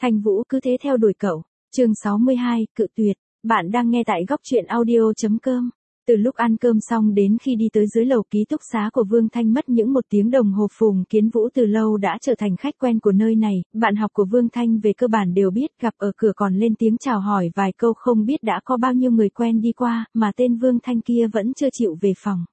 Thanh Vũ cứ thế theo đuổi cậu. Chương 62, cự tuyệt. Bạn đang nghe tại góc truyện audio.com. Từ lúc ăn cơm xong đến khi đi tới dưới lầu ký túc xá của Vương Thanh mất những 1 tiếng đồng hồ, Phùng Kiến Vũ từ lâu đã trở thành khách quen của nơi này, bạn học của Vương Thanh về cơ bản đều biết, gặp ở cửa còn lên tiếng chào hỏi vài câu, không biết đã có bao nhiêu người quen đi qua, mà tên Vương Thanh kia vẫn chưa chịu về phòng.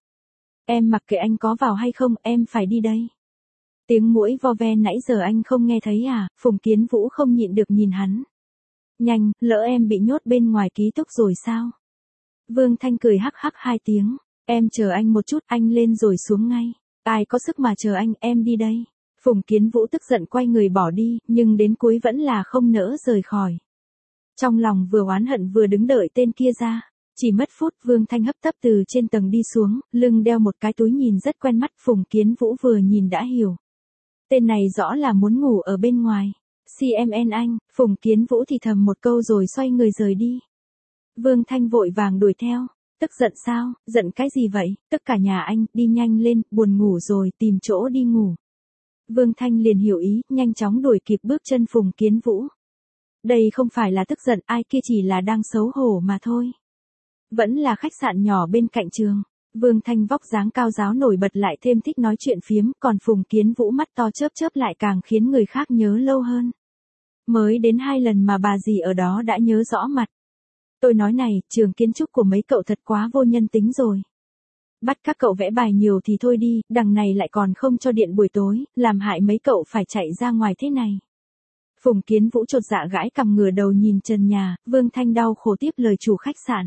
Em mặc kệ anh có vào hay không, em phải đi đây. Tiếng muỗi vo ve nãy giờ anh không nghe thấy à? Phùng Kiến Vũ không nhịn được nhìn hắn. Nhanh, lỡ em bị nhốt bên ngoài ký túc rồi sao? Vương Thanh cười hắc hắc 2 tiếng. Em chờ anh một chút, anh lên rồi xuống ngay. Ai có sức mà chờ anh, em đi đây. Phùng Kiến Vũ tức giận quay người bỏ đi, nhưng đến cuối vẫn là không nỡ rời khỏi. Trong lòng vừa oán hận vừa đứng đợi tên kia ra. Chỉ mất phút, Vương Thanh hấp tấp từ trên tầng đi xuống, lưng đeo một cái túi nhìn rất quen mắt, Phùng Kiến Vũ vừa nhìn đã hiểu. Tên này rõ là muốn ngủ ở bên ngoài. CMN anh, Phùng Kiến Vũ thì thầm một câu rồi xoay người rời đi. Vương Thanh vội vàng đuổi theo. Tức giận sao, giận cái gì vậy, tất cả nhà anh, đi nhanh lên, buồn ngủ rồi, tìm chỗ đi ngủ. Vương Thanh liền hiểu ý, nhanh chóng đuổi kịp bước chân Phùng Kiến Vũ. Đây không phải là tức giận, ai kia chỉ là đang xấu hổ mà thôi. Vẫn là khách sạn nhỏ bên cạnh trường. Vương Thanh vóc dáng cao ráo nổi bật lại thêm thích nói chuyện phiếm, còn Phùng Kiến Vũ mắt to chớp chớp lại càng khiến người khác nhớ lâu hơn. Mới đến 2 lần mà bà dì ở đó đã nhớ rõ mặt. Tôi nói này, trường kiến trúc của mấy cậu thật quá vô nhân tính rồi. Bắt các cậu vẽ bài nhiều thì thôi đi, đằng này lại còn không cho điện buổi tối, làm hại mấy cậu phải chạy ra ngoài thế này. Phùng Kiến Vũ chột dạ gãi cằm ngửa đầu nhìn trần nhà, Vương Thanh đau khổ tiếp lời chủ khách sạn.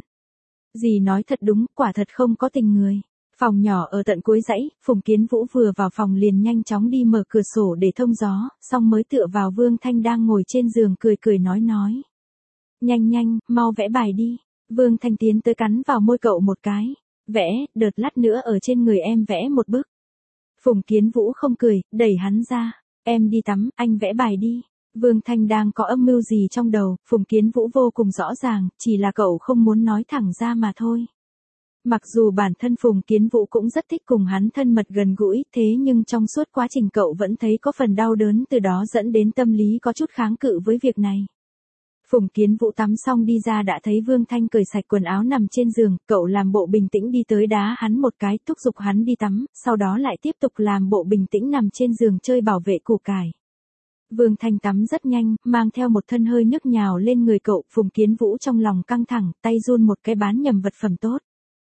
Dì nói thật đúng, quả thật không có tình người. Phòng nhỏ ở tận cuối dãy, Phùng Kiến Vũ vừa vào phòng liền nhanh chóng đi mở cửa sổ để thông gió, xong mới tựa vào Vương Thanh đang ngồi trên giường cười cười nói. Nhanh nhanh, mau vẽ bài đi. Vương Thanh tiến tới cắn vào môi cậu một cái. Vẽ, đợt lát nữa ở trên người em vẽ một bức. Phùng Kiến Vũ không cười, đẩy hắn ra. Em đi tắm, anh vẽ bài đi. Vương Thanh đang có âm mưu gì trong đầu, Phùng Kiến Vũ vô cùng rõ ràng, chỉ là cậu không muốn nói thẳng ra mà thôi. Mặc dù bản thân Phùng Kiến Vũ cũng rất thích cùng hắn thân mật gần gũi, thế nhưng trong suốt quá trình cậu vẫn thấy có phần đau đớn, từ đó dẫn đến tâm lý có chút kháng cự với việc này. Phùng Kiến Vũ tắm xong đi ra đã thấy Vương Thanh cởi sạch quần áo nằm trên giường, cậu làm bộ bình tĩnh đi tới đá hắn một cái, thúc giục hắn đi tắm, sau đó lại tiếp tục làm bộ bình tĩnh nằm trên giường chơi bảo vệ củ cải. Vương Thanh tắm rất nhanh, mang theo một thân hơi nước nhào lên người cậu, Phùng Kiến Vũ trong lòng căng thẳng, tay run một cái bán nhầm vật phẩm tốt.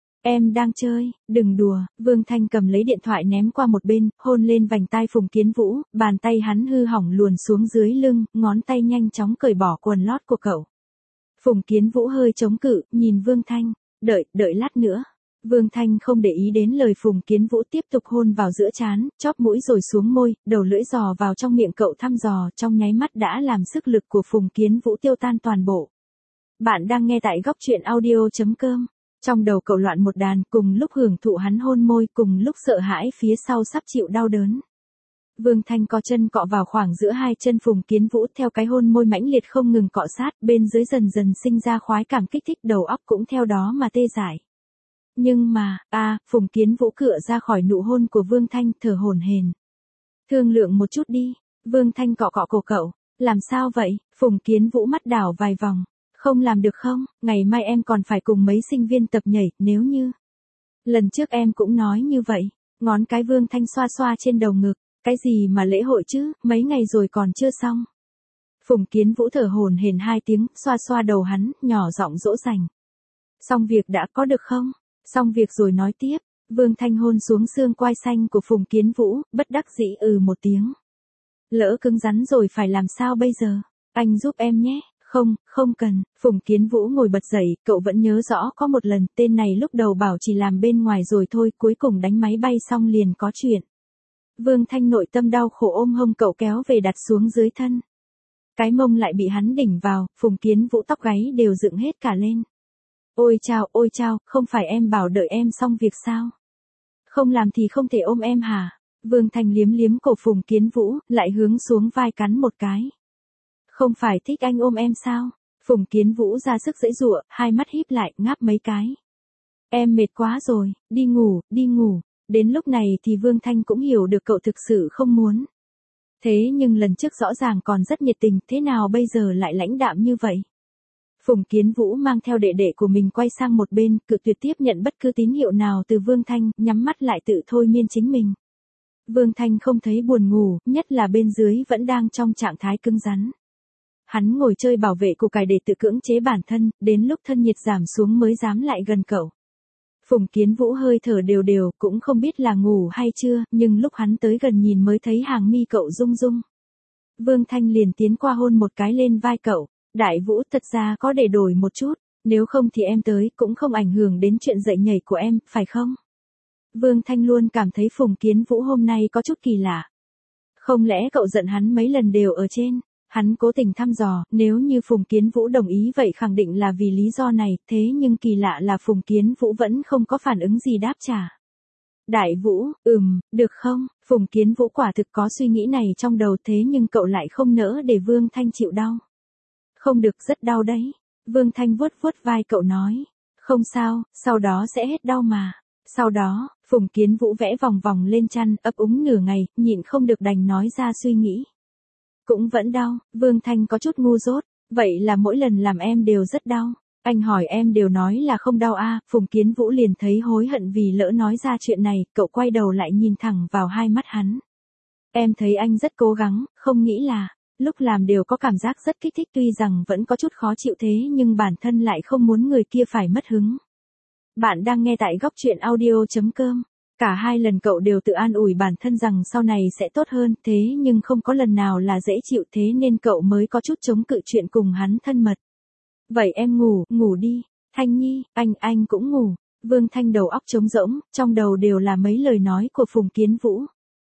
Em đang chơi, đừng đùa, Vương Thanh cầm lấy điện thoại ném qua một bên, hôn lên vành tai Phùng Kiến Vũ, bàn tay hắn hư hỏng luồn xuống dưới lưng, ngón tay nhanh chóng cởi bỏ quần lót của cậu. Phùng Kiến Vũ hơi chống cự, nhìn Vương Thanh, đợi lát nữa. Vương Thanh không để ý đến lời Phùng Kiến Vũ tiếp tục hôn vào giữa trán, chóp mũi rồi xuống môi, đầu lưỡi dò vào trong miệng cậu thăm dò, trong nháy mắt đã làm sức lực của Phùng Kiến Vũ tiêu tan toàn bộ. Bạn đang nghe tại góc truyện audio.com. Trong đầu cậu loạn một đàn, cùng lúc hưởng thụ hắn hôn môi, cùng lúc sợ hãi phía sau sắp chịu đau đớn. Vương Thanh co chân cọ vào khoảng giữa hai chân Phùng Kiến Vũ, theo cái hôn môi mãnh liệt không ngừng cọ sát, bên dưới dần dần sinh ra khoái cảm kích thích, đầu óc cũng theo đó mà tê dại. Nhưng mà, Phùng Kiến Vũ cựa ra khỏi nụ hôn của Vương Thanh, thở hổn hển. Thương lượng một chút đi. Vương Thanh cọ cọ cổ cậu. Làm sao vậy? Phùng Kiến Vũ mắt đảo vài vòng. Không làm được không? Ngày mai em còn phải cùng mấy sinh viên tập nhảy, nếu như. Lần trước em cũng nói như vậy. Ngón cái Vương Thanh xoa xoa trên đầu ngực. Cái gì mà lễ hội chứ, mấy ngày rồi còn chưa xong. Phùng Kiến Vũ thở hổn hển 2 tiếng, xoa xoa đầu hắn, nhỏ giọng dỗ dành. Xong việc đã có được không? Xong việc rồi nói tiếp. Vương Thanh hôn xuống xương quai xanh của Phùng Kiến Vũ, bất đắc dĩ một tiếng. Lỡ cứng rắn rồi phải làm sao bây giờ? Anh giúp em nhé. Không cần. Phùng Kiến Vũ ngồi bật dậy, cậu vẫn nhớ rõ có một lần tên này lúc đầu bảo chỉ làm bên ngoài rồi thôi, cuối cùng đánh máy bay xong liền có chuyện. Vương Thanh nội tâm đau khổ ôm hông cậu kéo về đặt xuống dưới thân. Cái mông lại bị hắn đỉnh vào, Phùng Kiến Vũ tóc gáy đều dựng hết cả lên. Ôi chao, không phải em bảo đợi em xong việc sao? Không làm thì không thể ôm em hả? Vương Thanh liếm liếm cổ Phùng Kiến Vũ, lại hướng xuống vai cắn một cái. Không phải thích anh ôm em sao? Phùng Kiến Vũ ra sức giãy giụa, hai mắt híp lại, ngáp mấy cái. Em mệt quá rồi, đi ngủ. Đến lúc này thì Vương Thanh cũng hiểu được cậu thực sự không muốn. Thế nhưng lần trước rõ ràng còn rất nhiệt tình, thế nào bây giờ lại lãnh đạm như vậy? Phùng Kiến Vũ mang theo đệ đệ của mình quay sang một bên, cự tuyệt tiếp nhận bất cứ tín hiệu nào từ Vương Thanh, nhắm mắt lại tự thôi miên chính mình. Vương Thanh không thấy buồn ngủ, nhất là bên dưới vẫn đang trong trạng thái cứng rắn. Hắn ngồi chơi bảo vệ củ cải để tự cưỡng chế bản thân, đến lúc thân nhiệt giảm xuống mới dám lại gần cậu. Phùng Kiến Vũ hơi thở đều đều, cũng không biết là ngủ hay chưa, nhưng lúc hắn tới gần nhìn mới thấy hàng mi cậu rung rung. Vương Thanh liền tiến qua hôn một cái lên vai cậu. Đại Vũ, thật ra có để đổi một chút, nếu không thì em tới cũng không ảnh hưởng đến chuyện dậy nhảy của em, phải không? Vương Thanh luôn cảm thấy Phùng Kiến Vũ hôm nay có chút kỳ lạ. Không lẽ cậu giận hắn mấy lần đều ở trên? Hắn cố tình thăm dò, nếu như Phùng Kiến Vũ đồng ý vậy khẳng định là vì lý do này, thế nhưng kỳ lạ là Phùng Kiến Vũ vẫn không có phản ứng gì đáp trả. Đại Vũ, được không? Phùng Kiến Vũ quả thực có suy nghĩ này trong đầu thế nhưng cậu lại không nỡ để Vương Thanh chịu đau. Không được, rất đau đấy. Vương Thanh vuốt vuốt vai cậu nói. Không sao, sau đó sẽ hết đau mà. Sau đó, Phùng Kiến Vũ vẽ vòng vòng lên chăn, ấp úng nửa ngày, nhịn không được đành nói ra suy nghĩ. Cũng vẫn đau, Vương Thanh có chút ngu dốt. Vậy là mỗi lần làm em đều rất đau. Anh hỏi em đều nói là không đau à, Phùng Kiến Vũ liền thấy hối hận vì lỡ nói ra chuyện này, cậu quay đầu lại nhìn thẳng vào hai mắt hắn. Em thấy anh rất cố gắng, không nghĩ là... Lúc làm đều có cảm giác rất kích thích tuy rằng vẫn có chút khó chịu thế nhưng bản thân lại không muốn người kia phải mất hứng. Bạn đang nghe tại góc truyện audio.com. Cả hai lần cậu đều tự an ủi bản thân rằng sau này sẽ tốt hơn thế nhưng không có lần nào là dễ chịu thế nên cậu mới có chút chống cự chuyện cùng hắn thân mật. Vậy em ngủ đi. Thanh Nhi, anh cũng ngủ. Vương Thanh đầu óc trống rỗng, trong đầu đều là mấy lời nói của Phùng Kiến Vũ.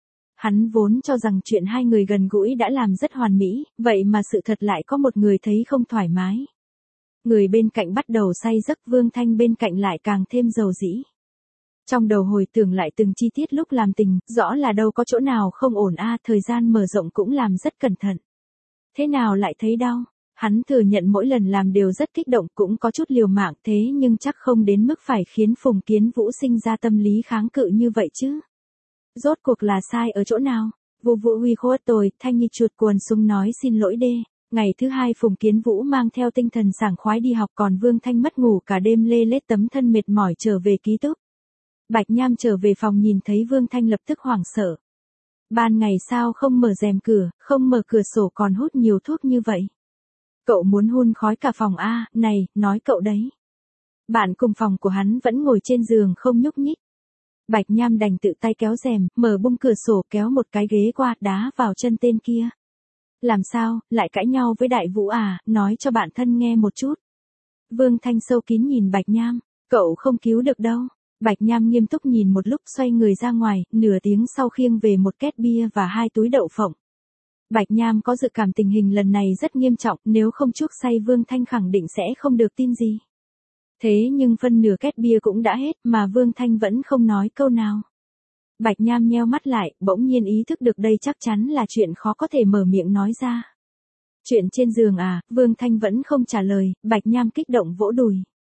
Hắn vốn cho rằng chuyện hai người gần gũi đã làm rất hoàn mỹ, vậy mà sự thật lại có một người thấy không thoải mái. Người bên cạnh bắt đầu say giấc, Vương Thanh bên cạnh lại càng thêm dầu dĩ. Trong đầu hồi tưởng lại từng chi tiết lúc làm tình, rõ là đâu có chỗ nào không ổn thời gian mở rộng cũng làm rất cẩn thận. Thế nào lại thấy đau? Hắn thừa nhận mỗi lần làm đều rất kích động cũng có chút liều mạng thế nhưng chắc không đến mức phải khiến Phùng Kiến Vũ sinh ra tâm lý kháng cự như vậy chứ. Rốt cuộc là sai ở chỗ nào? Vũ huy khốt tôi, Thanh Nhi chuột cuồn súng nói xin lỗi đê. Ngày thứ hai Phùng Kiến Vũ mang theo tinh thần sảng khoái đi học còn Vương Thanh mất ngủ cả đêm lê lết tấm thân mệt mỏi trở về ký túc. Bạch Nham trở về phòng nhìn thấy Vương Thanh lập tức hoảng sợ. Ban ngày sao không mở rèm cửa, không mở cửa sổ còn hút nhiều thuốc như vậy? Cậu muốn hun khói cả phòng này, nói cậu đấy. Bạn cùng phòng của hắn vẫn ngồi trên giường không nhúc nhích. Bạch Nham đành tự tay kéo rèm, mở bung cửa sổ kéo một cái ghế qua đá vào chân tên kia. Làm sao, lại cãi nhau với Đại Vũ nói cho bạn thân nghe một chút. Vương Thanh sâu kín nhìn Bạch Nham, cậu không cứu được đâu. Bạch Nham nghiêm túc nhìn một lúc xoay người ra ngoài, nửa tiếng sau khiêng về một két bia và 2 túi đậu phộng. Bạch Nham có dự cảm tình hình lần này rất nghiêm trọng, nếu không chuốc say Vương Thanh khẳng định sẽ không được tin gì. Thế nhưng phân nửa két bia cũng đã hết mà Vương Thanh vẫn không nói câu nào. Bạch Nham nheo mắt lại, bỗng nhiên ý thức được đây chắc chắn là chuyện khó có thể mở miệng nói ra. Chuyện trên giường Vương Thanh vẫn không trả lời, Bạch Nham kích động vỗ đùi.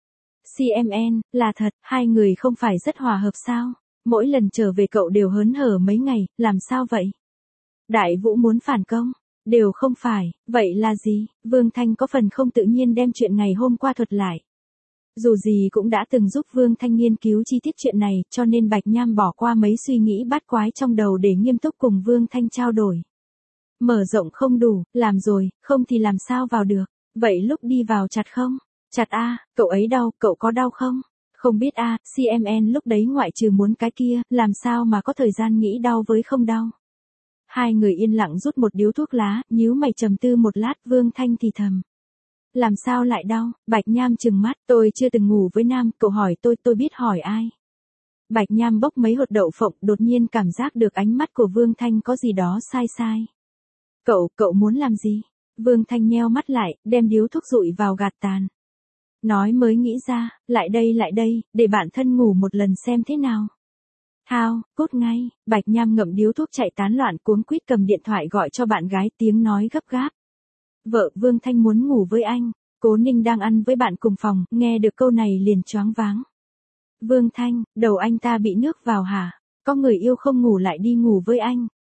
CMN, là thật, hai người không phải rất hòa hợp sao? Mỗi lần trở về cậu đều hớn hở mấy ngày, làm sao vậy? Đại Vũ muốn phản công? Đều không phải, vậy là gì? Vương Thanh có phần không tự nhiên đem chuyện ngày hôm qua thuật lại. Dù gì cũng đã từng giúp Vương Thanh nghiên cứu chi tiết chuyện này, cho nên Bạch Nham bỏ qua mấy suy nghĩ bát quái trong đầu để nghiêm túc cùng Vương Thanh trao đổi. Mở rộng không đủ, làm rồi, không thì làm sao vào được. Vậy lúc đi vào chặt không? Chặt cậu ấy đau, cậu có đau không? Không biết CMN lúc đấy ngoại trừ muốn cái kia, làm sao mà có thời gian nghĩ đau với không đau. Hai người yên lặng rút một điếu thuốc lá, nhíu mày trầm tư một lát, Vương Thanh thì thầm. Làm sao lại đau? Bạch Nham trừng mắt, tôi chưa từng ngủ với nam, cậu hỏi tôi biết hỏi ai. Bạch Nham bốc mấy hột đậu phộng, đột nhiên cảm giác được ánh mắt của Vương Thanh có gì đó sai sai. Cậu muốn làm gì? Vương Thanh nheo mắt lại, đem điếu thuốc rụi vào gạt tàn. Nói mới nghĩ ra, lại đây, để bạn thân ngủ một lần xem thế nào. Thao, cốt ngay, Bạch Nham ngậm điếu thuốc chạy tán loạn cuống quýt cầm điện thoại gọi cho bạn gái tiếng nói gấp gáp. Vợ Vương Thanh muốn ngủ với anh, Cố Ninh đang ăn với bạn cùng phòng, nghe được câu này liền choáng váng. Vương Thanh, đầu anh ta bị nước vào hả? Có người yêu không ngủ lại đi ngủ với anh.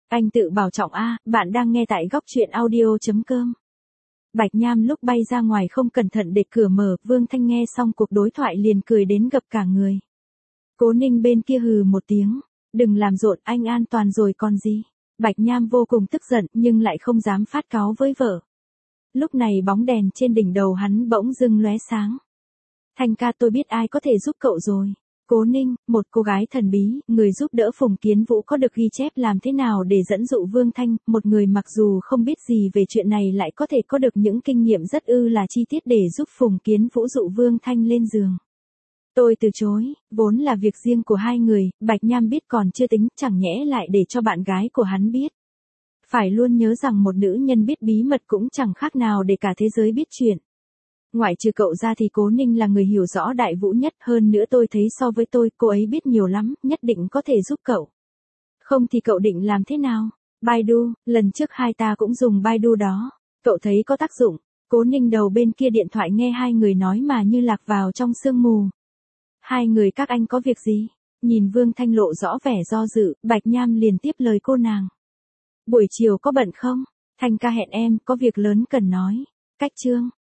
Anh tự bảo trọng a, bạn đang nghe tại góc chuyện audio.com. Bạch Nham lúc bay ra ngoài không cẩn thận để cửa mở, Vương Thanh nghe xong cuộc đối thoại liền cười đến gập cả người. Cố Ninh bên kia hừ một tiếng, đừng làm rộn, anh an toàn rồi còn gì. Bạch Nham vô cùng tức giận nhưng lại không dám phát cáu với vợ. Lúc này bóng đèn trên đỉnh đầu hắn bỗng dưng lóe sáng. Thanh ca, tôi biết ai có thể giúp cậu rồi. Cố Ninh, một cô gái thần bí, người giúp đỡ Phùng Kiến Vũ có được ghi chép làm thế nào để dẫn dụ Vương Thanh, một người mặc dù không biết gì về chuyện này lại có thể có được những kinh nghiệm rất là chi tiết để giúp Phùng Kiến Vũ dụ Vương Thanh lên giường. Tôi từ chối, vốn là việc riêng của hai người, Bạch Nham biết còn chưa tính, chẳng nhẽ lại để cho bạn gái của hắn biết. Phải luôn nhớ rằng một nữ nhân biết bí mật cũng chẳng khác nào để cả thế giới biết chuyện. Ngoại trừ cậu ra thì Cố Ninh là người hiểu rõ Đại Vũ nhất, hơn nữa tôi thấy so với tôi, cô ấy biết nhiều lắm, nhất định có thể giúp cậu. Không thì cậu định làm thế nào? Baidu, lần trước hai ta cũng dùng Baidu đó. Cậu thấy có tác dụng? Cố Ninh đầu bên kia điện thoại nghe hai người nói mà như lạc vào trong sương mù. Hai người các anh có việc gì? Nhìn Vương Thanh lộ rõ vẻ do dự, Bạch Nham liền tiếp lời cô nàng. Buổi chiều có bận không? Thanh ca hẹn em, có việc lớn cần nói. Cách Trương,